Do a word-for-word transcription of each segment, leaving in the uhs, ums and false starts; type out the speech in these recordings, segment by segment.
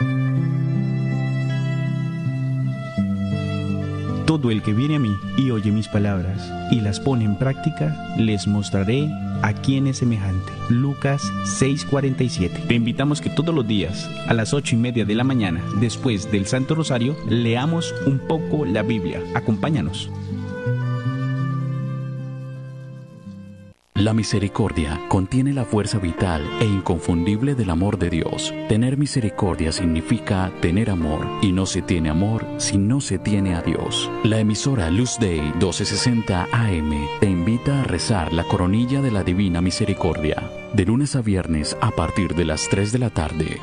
Todo el que viene a mí y oye mis palabras y las pone en práctica, les mostraré a quién es semejante. Lucas seis cuarenta y siete. Te invitamos que todos los días, a las ocho y media de la mañana, después del Santo Rosario, leamos un poco la Biblia. Acompáñanos. La misericordia contiene la fuerza vital e inconfundible del amor de Dios. Tener misericordia significa tener amor, y no se tiene amor si no se tiene a Dios. La emisora Luz Day doce sesenta A M te invita a rezar la coronilla de la Divina Misericordia, de lunes a viernes a partir de las tres de la tarde.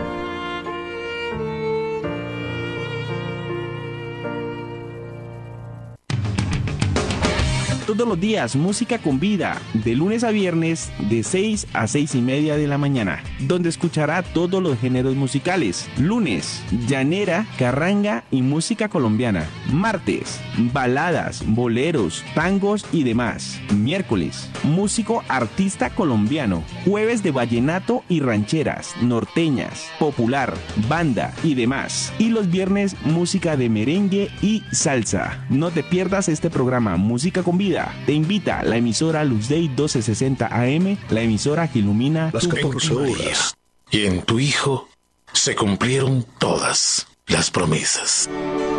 Todos los días, música con vida, de lunes a viernes, de seis a seis y media de la mañana, donde escuchará todos los géneros musicales. Lunes, llanera, carranga y música colombiana. Martes, baladas, boleros, tangos y demás. Miércoles, músico artista colombiano. Jueves de vallenato y rancheras, norteñas, popular, banda y demás. Y los viernes, música de merengue y salsa. No te pierdas este programa, Música con Vida. Te invita la emisora Luz Day doce sesenta A M, la emisora que ilumina las catorce horas. Y en tu hijo se cumplieron todas las promesas.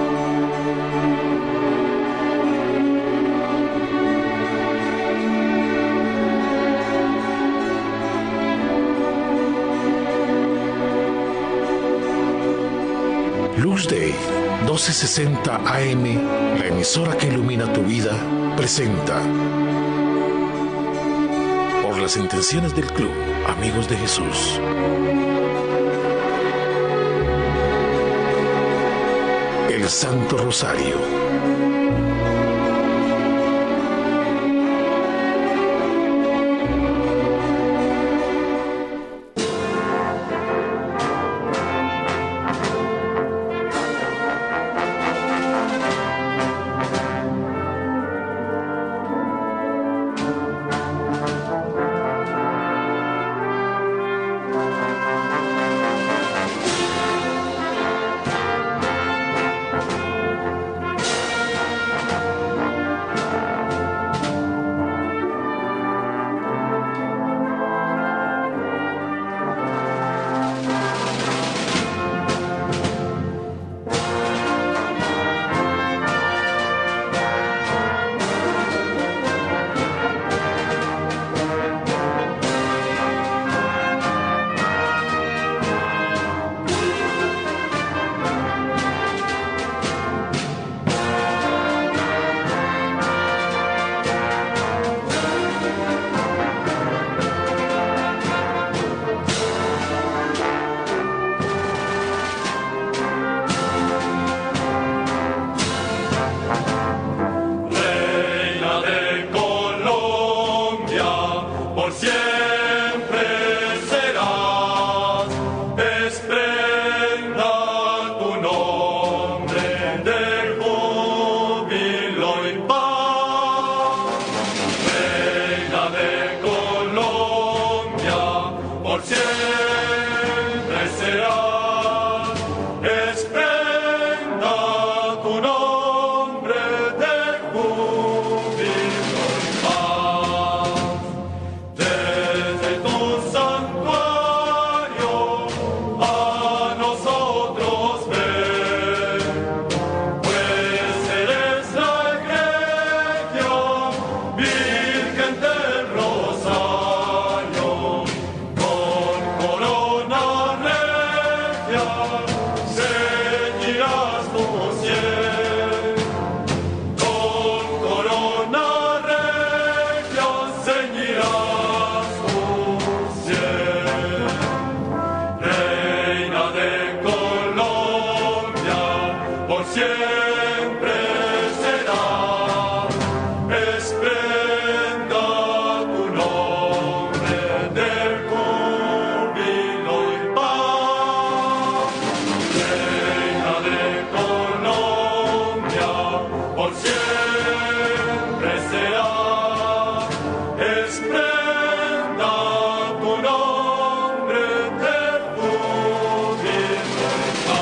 Luz Day doce sesenta A M, la emisora que ilumina tu vida, presenta, por las intenciones del Club Amigos de Jesús, el Santo Rosario. Esplenda tu nombre de júbilo y paz.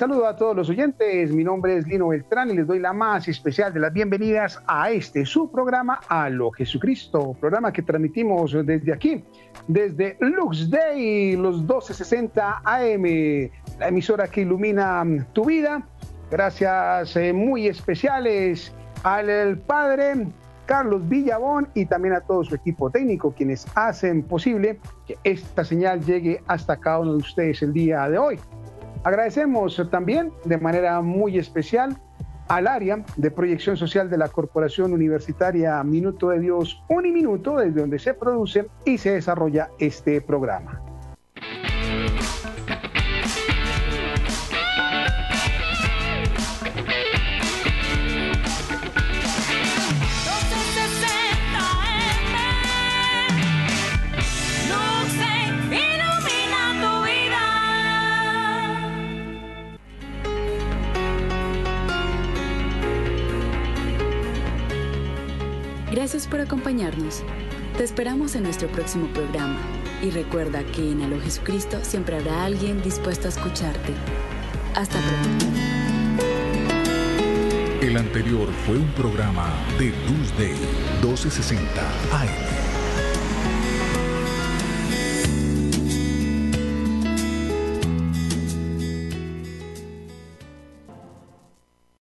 saludo a todos los oyentes. Mi nombre es Lino Beltrán y les doy la más especial de las bienvenidas a este su programa A lo Jesucristo, programa que transmitimos desde aquí, desde Lux Day, los doce sesenta A M, la emisora que ilumina tu vida. Gracias eh, muy especiales al padre Carlos Villabón y también a todo su equipo técnico, quienes hacen posible que esta señal llegue hasta cada uno de ustedes el día de hoy. Agradecemos también de manera muy especial al área de proyección social de la Corporación Universitaria Minuto de Dios Uniminuto, desde donde se produce y se desarrolla este programa. Gracias por acompañarnos. Te esperamos en nuestro próximo programa. Y recuerda que en A lo Jesucristo siempre habrá alguien dispuesto a escucharte. Hasta pronto. El anterior fue un programa de Luz Day doce sesenta A M.